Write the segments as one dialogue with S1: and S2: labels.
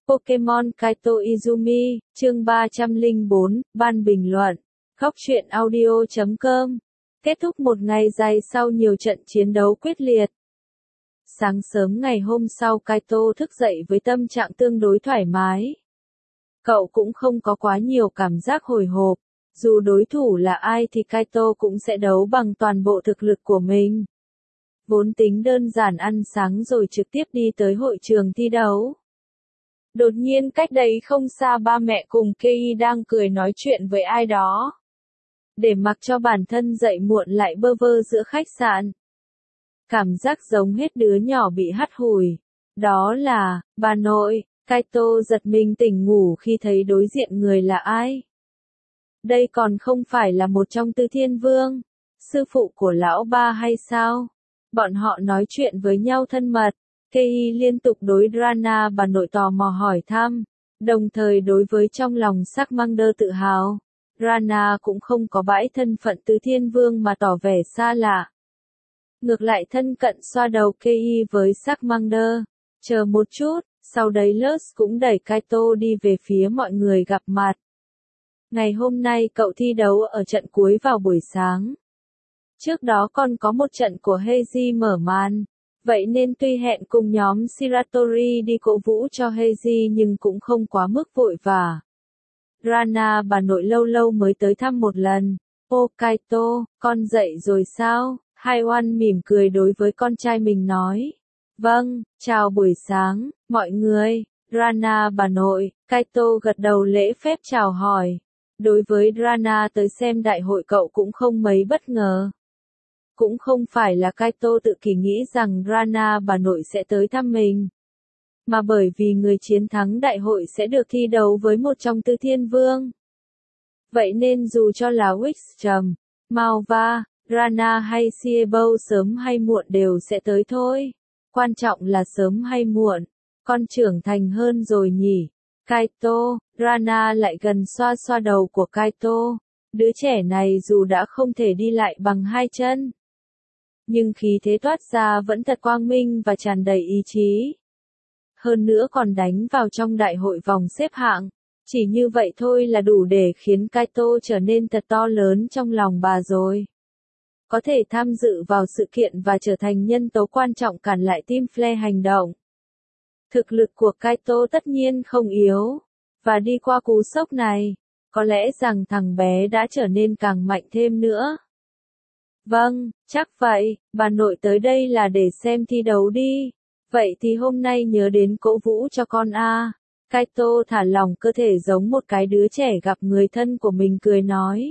S1: Pokemon Kaito Izumi, chương 304, ban bình luận. Góc truyện audio.com. Kết thúc một ngày dài sau nhiều trận chiến đấu quyết liệt. Sáng sớm ngày hôm sau Kaito thức dậy với tâm trạng tương đối thoải mái. Cậu cũng không có quá nhiều cảm giác hồi hộp. Dù đối thủ là ai thì Kaito cũng sẽ đấu bằng toàn bộ thực lực của mình. Vốn tính đơn giản ăn sáng rồi trực tiếp đi tới hội trường thi đấu. Đột nhiên cách đấy không xa ba mẹ cùng Kei đang cười nói chuyện với ai đó. Để mặc cho bản thân dậy muộn lại bơ vơ giữa khách sạn. Cảm giác giống hết đứa nhỏ bị hắt hủi. Đó là, bà nội. Kaito giật mình tỉnh ngủ khi thấy đối diện người là ai. Đây còn không phải là một trong Tứ Thiên Vương, sư phụ của lão ba hay sao? Bọn họ nói chuyện với nhau thân mật. Kei liên tục đối Rana bà nội tò mò hỏi thăm, đồng thời đối với trong lòng Charmander tự hào. Rana cũng không có bãi thân phận Tứ Thiên Vương mà tỏ vẻ xa lạ. Ngược lại thân cận xoa đầu Kei với Charmander. Chờ một chút, sau đấy Luz cũng đẩy Kaito đi về phía mọi người gặp mặt. Ngày hôm nay cậu thi đấu ở trận cuối vào buổi sáng. Trước đó còn có một trận của Heiji mở màn. Vậy nên tuy hẹn cùng nhóm Shiratori đi cổ vũ cho Heiji nhưng cũng không quá mức vội vã. Rana bà nội lâu lâu mới tới thăm một lần. Ô Kaito, con dậy rồi sao? Haiwan mỉm cười đối với con trai mình nói. Vâng, chào buổi sáng, mọi người. Rana bà nội, Kaito gật đầu lễ phép chào hỏi. Đối với Rana tới xem đại hội cậu cũng không mấy bất ngờ. Cũng không phải là Kaito tự kỷ nghĩ rằng Rana bà nội sẽ tới thăm mình. Mà bởi vì người chiến thắng đại hội sẽ được thi đấu với một trong Tứ Thiên Vương. Vậy nên dù cho là Wixtrem, Malva, Rana hay Siebel sớm hay muộn đều sẽ tới thôi. Quan trọng là sớm hay muộn. Con trưởng thành hơn rồi nhỉ. Kaito, Rana lại gần xoa xoa đầu của Kaito. Đứa trẻ này dù đã không thể đi lại bằng hai chân, nhưng khí thế toát ra vẫn thật quang minh và tràn đầy ý chí. Hơn nữa còn đánh vào trong đại hội vòng xếp hạng. Chỉ như vậy thôi là đủ để khiến Kaito trở nên thật to lớn trong lòng bà rồi. Có thể tham dự vào sự kiện và trở thành nhân tố quan trọng cản lại Team Flare hành động. Thực lực của Kaito tất nhiên không yếu. Và đi qua cú sốc này, có lẽ rằng thằng bé đã trở nên càng mạnh thêm nữa. Vâng, chắc vậy, bà nội tới đây là để xem thi đấu đi. Vậy thì hôm nay nhớ đến cổ vũ cho con a. Kaito thả lỏng cơ thể giống một cái đứa trẻ gặp người thân của mình cười nói.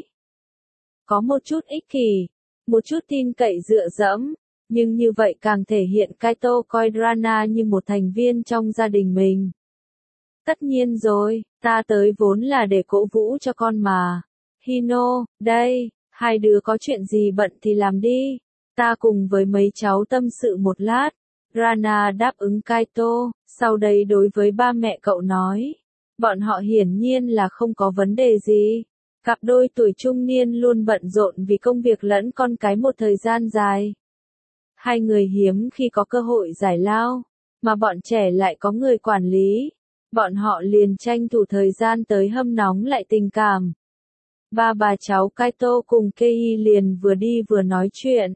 S1: Có một chút ích kỷ, một chút tin cậy dựa dẫm, nhưng như vậy càng thể hiện Kaito coi Rana như một thành viên trong gia đình mình. Tất nhiên rồi, ta tới vốn là để cổ vũ cho con mà. Hino, đây. Hai đứa có chuyện gì bận thì làm đi. Ta cùng với mấy cháu tâm sự một lát. Rana đáp ứng Kaito, sau đây đối với ba mẹ cậu nói. Bọn họ hiển nhiên là không có vấn đề gì. Cặp đôi tuổi trung niên luôn bận rộn vì công việc lẫn con cái một thời gian dài. Hai người hiếm khi có cơ hội giải lao, mà bọn trẻ lại có người quản lý. Bọn họ liền tranh thủ thời gian tới hâm nóng lại tình cảm. Ba bà cháu Kaito cùng Kei liền vừa đi vừa nói chuyện.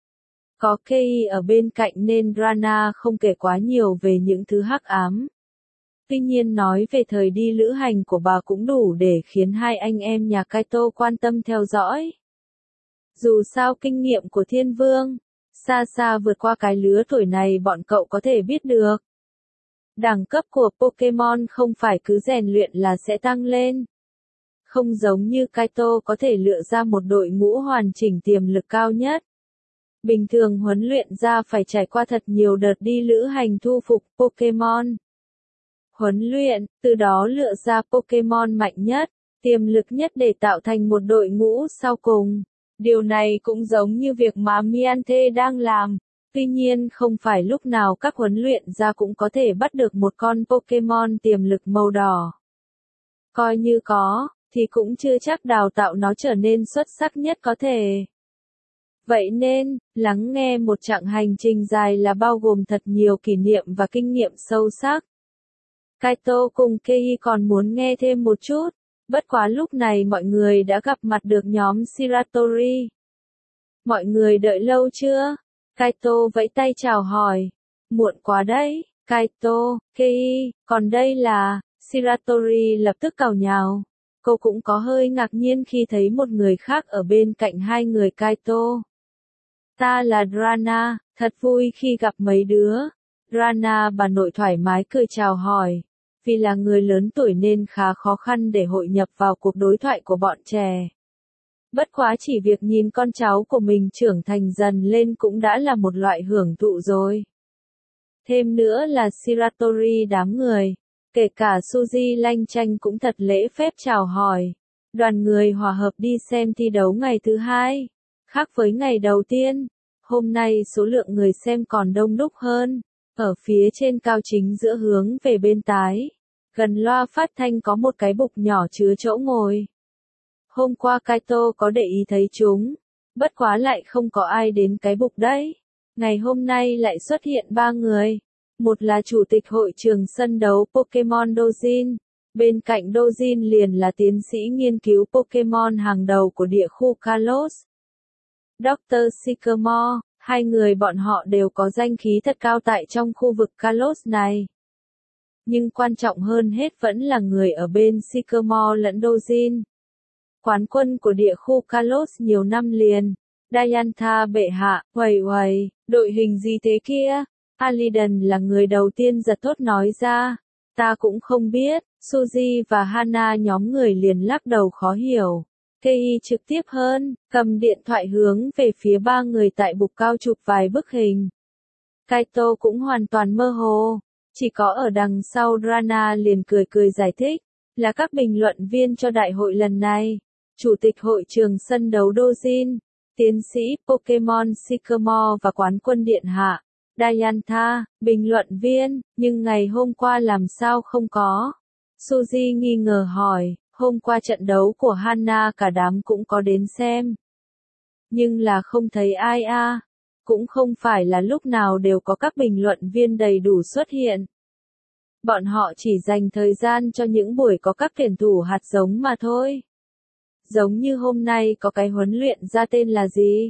S1: Có Kei ở bên cạnh nên Rana không kể quá nhiều về những thứ hắc ám. Tuy nhiên nói về thời đi lữ hành của bà cũng đủ để khiến hai anh em nhà Kaito quan tâm theo dõi. Dù sao kinh nghiệm của Thiên Vương, xa xa vượt qua cái lứa tuổi này bọn cậu có thể biết được. Đẳng cấp của Pokemon không phải cứ rèn luyện là sẽ tăng lên. Không giống như Kaito có thể lựa ra một đội ngũ hoàn chỉnh tiềm lực cao nhất. Bình thường huấn luyện ra phải trải qua thật nhiều đợt đi lữ hành thu phục Pokemon. Huấn luyện, từ đó lựa ra Pokemon mạnh nhất, tiềm lực nhất để tạo thành một đội ngũ sau cùng. Điều này cũng giống như việc mà Miante đang làm. Tuy nhiên không phải lúc nào các huấn luyện ra cũng có thể bắt được một con Pokemon tiềm lực màu đỏ. Coi như có, thì cũng chưa chắc đào tạo nó trở nên xuất sắc nhất có thể. Vậy nên, lắng nghe một chặng hành trình dài là bao gồm thật nhiều kỷ niệm và kinh nghiệm sâu sắc. Kaito cùng Kei còn muốn nghe thêm một chút, bất quá lúc này mọi người đã gặp mặt được nhóm Shiratori. Mọi người đợi lâu chưa? Kaito vẫy tay chào hỏi. Muộn quá đấy, Kaito, Kei, còn đây là... Shiratori lập tức càu nhàu. Cô cũng có hơi ngạc nhiên khi thấy một người khác ở bên cạnh hai người Kaito. Ta là Drana, thật vui khi gặp mấy đứa. Drana bà nội thoải mái cười chào hỏi. Vì là người lớn tuổi nên khá khó khăn để hội nhập vào cuộc đối thoại của bọn trẻ. Bất quá chỉ việc nhìn con cháu của mình trưởng thành dần lên cũng đã là một loại hưởng thụ rồi. Thêm nữa là Shiratori đám người. Kể cả Suzy lanh chanh cũng thật lễ phép chào hỏi. Đoàn người hòa hợp đi xem thi đấu ngày thứ hai. Khác với ngày đầu tiên, hôm nay số lượng người xem còn đông đúc hơn. Ở phía trên cao chính giữa hướng về bên tái, gần loa phát thanh có một cái bục nhỏ chứa chỗ ngồi. Hôm qua Kaito có để ý thấy chúng, bất quá lại không có ai đến cái bục đấy. Ngày hôm nay lại xuất hiện 3 người. Một là chủ tịch hội trường sân đấu Pokemon Dojin, bên cạnh Dojin liền là tiến sĩ nghiên cứu Pokemon hàng đầu của địa khu Kalos. Dr. Sycamore, hai người bọn họ đều có danh khí thật cao tại trong khu vực Kalos này. Nhưng quan trọng hơn hết vẫn là người ở bên Sycamore lẫn Dojin. Quán quân của địa khu Kalos nhiều năm liền. Diantha bệ hạ, uầy, đội hình gì thế kia? Aliden là người đầu tiên giật thốt nói ra. Ta cũng không biết. Suzy và Hana nhóm người liền lắc đầu khó hiểu. Kei trực tiếp hơn, cầm điện thoại hướng về phía 3 người tại bục cao chụp vài bức hình. Kaito cũng hoàn toàn mơ hồ. Chỉ có ở đằng sau Rana liền cười giải thích. Là các bình luận viên cho đại hội lần này. Chủ tịch hội trường sân đấu Dojin, tiến sĩ Pokemon Sycamore và quán quân điện hạ. Diantha, bình luận viên, nhưng ngày hôm qua làm sao không có? Suzy nghi ngờ hỏi, hôm qua trận đấu của Hana cả đám cũng có đến xem. Nhưng là không thấy ai a. Cũng không phải là lúc nào đều có các bình luận viên đầy đủ xuất hiện. Bọn họ chỉ dành thời gian cho những buổi có các tuyển thủ hạt giống mà thôi. Giống như hôm nay có cái huấn luyện ra tên là gì?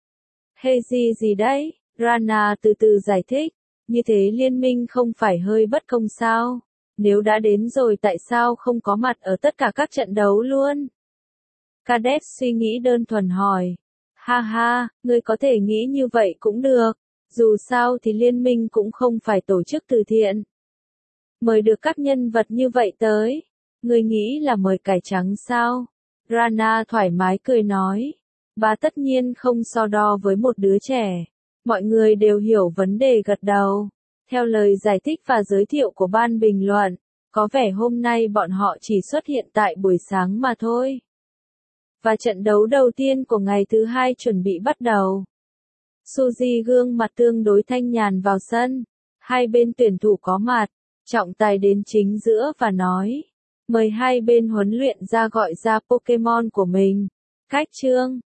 S1: Heiji gì đấy? Rana từ từ giải thích, như thế liên minh không phải hơi bất công sao? Nếu đã đến rồi tại sao không có mặt ở tất cả các trận đấu luôn? Cadet suy nghĩ đơn thuần hỏi. Ha ha, ngươi có thể nghĩ như vậy cũng được. Dù sao thì liên minh cũng không phải tổ chức từ thiện. Mời được các nhân vật như vậy tới. Ngươi nghĩ là mời cải trắng sao? Rana thoải mái cười nói. Bà tất nhiên không so đo với một đứa trẻ. Mọi người đều hiểu vấn đề gật đầu. Theo lời giải thích và giới thiệu của ban bình luận, có vẻ hôm nay bọn họ chỉ xuất hiện tại buổi sáng mà thôi. Và trận đấu đầu tiên của ngày thứ hai chuẩn bị bắt đầu. Suzy gương mặt tương đối thanh nhàn vào sân. Hai bên tuyển thủ có mặt. Trọng tài đến chính giữa và nói. Mời hai bên huấn luyện ra gọi ra Pokemon của mình. Cách chương.